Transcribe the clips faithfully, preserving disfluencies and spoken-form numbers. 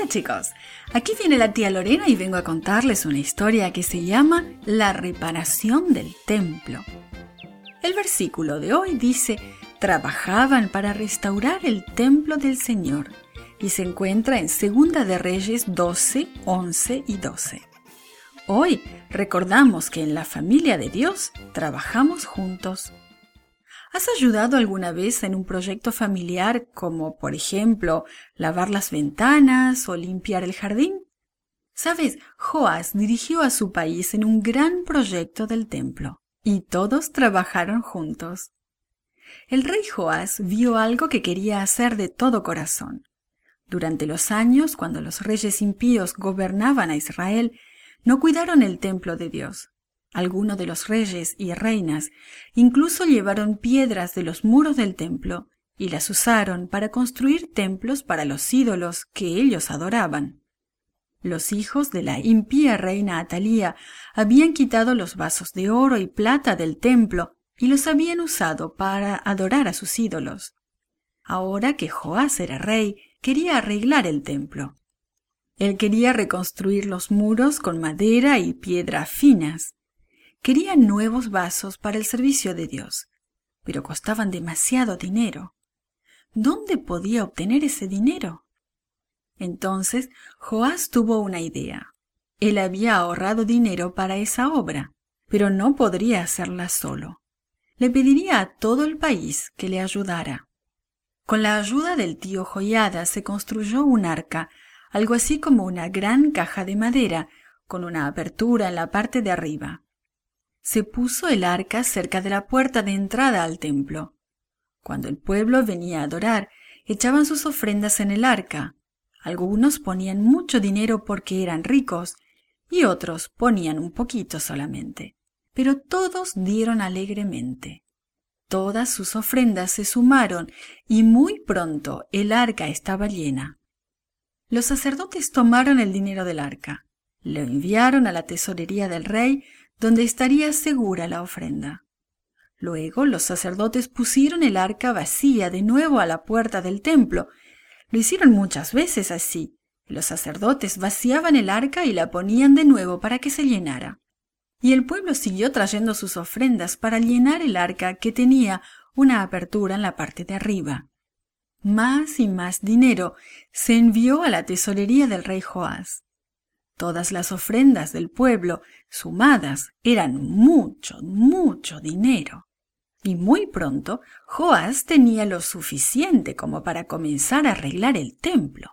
chicos, aquí viene la tía Lorena y vengo a contarles una historia que se llama La reparación del templo. El versículo de hoy dice: trabajaban para restaurar el templo del Señor, y se encuentra en Segunda de Reyes doce, once y doce. Hoy recordamos que en la familia de Dios trabajamos juntos. ¿Has ayudado alguna vez en un proyecto familiar como, por ejemplo, lavar las ventanas o limpiar el jardín? ¿Sabes? Joás dirigió a su país en un gran proyecto del templo y todos trabajaron juntos. El rey Joás vio algo que quería hacer de todo corazón. Durante los años, cuando los reyes impíos gobernaban a Israel, no cuidaron el templo de Dios. Algunos de los reyes y reinas incluso llevaron piedras de los muros del templo y las usaron para construir templos para los ídolos que ellos adoraban. Los hijos de la impía reina Atalía habían quitado los vasos de oro y plata del templo y los habían usado para adorar a sus ídolos. Ahora que Joás era rey, quería arreglar el templo. Él quería reconstruir los muros con madera y piedra finas. Quería nuevos vasos para el servicio de Dios, pero costaban demasiado dinero. ¿Dónde podía obtener ese dinero? Entonces Joás tuvo una idea. Él había ahorrado dinero para esa obra, pero no podría hacerla solo. Le pediría a todo el país que le ayudara. Con la ayuda del tío Joiada se construyó un arca, algo así como una gran caja de madera, con una apertura en la parte de arriba. Se puso el arca cerca de la puerta de entrada al templo. Cuando el pueblo venía a adorar, echaban sus ofrendas en el arca. Algunos ponían mucho dinero porque eran ricos y otros ponían un poquito solamente. Pero todos dieron alegremente. Todas sus ofrendas se sumaron y muy pronto el arca estaba llena. Los sacerdotes tomaron el dinero del arca, lo enviaron a la tesorería del rey, donde estaría segura la ofrenda. Luego los sacerdotes pusieron el arca vacía de nuevo a la puerta del templo. Lo hicieron muchas veces así. Los sacerdotes vaciaban el arca y la ponían de nuevo para que se llenara. Y el pueblo siguió trayendo sus ofrendas para llenar el arca que tenía una apertura en la parte de arriba. Más y más dinero se envió a la tesorería del rey Joás. Todas las ofrendas del pueblo, sumadas, eran mucho, mucho dinero. Y muy pronto, Joás tenía lo suficiente como para comenzar a arreglar el templo.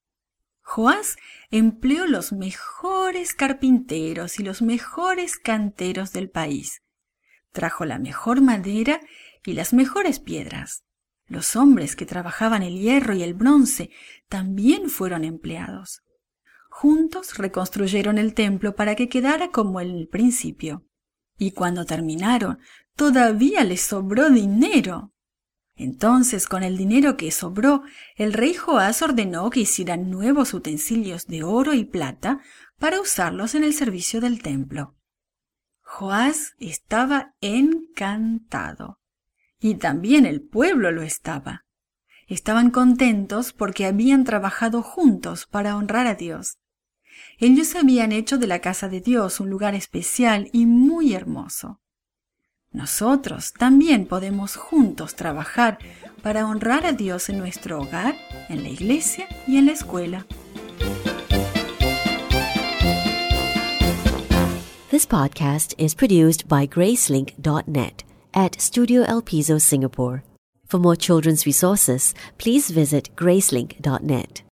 Joás empleó los mejores carpinteros y los mejores canteros del país. Trajo la mejor madera y las mejores piedras. Los hombres que trabajaban el hierro y el bronce también fueron empleados. Juntos reconstruyeron el templo para que quedara como en el principio. Y cuando terminaron, todavía les sobró dinero. Entonces, con el dinero que sobró, el rey Joás ordenó que hicieran nuevos utensilios de oro y plata para usarlos en el servicio del templo. Joás estaba encantado. Y también el pueblo lo estaba. Estaban contentos porque habían trabajado juntos para honrar a Dios. Ellos habían hecho de la casa de Dios un lugar especial y muy hermoso. Nosotros también podemos juntos trabajar para honrar a Dios en nuestro hogar, en la iglesia y en la escuela. This podcast is produced by Gracelink dot net at Studio El Piso, Singapore. For more children's resources, please visit Gracelink dot net.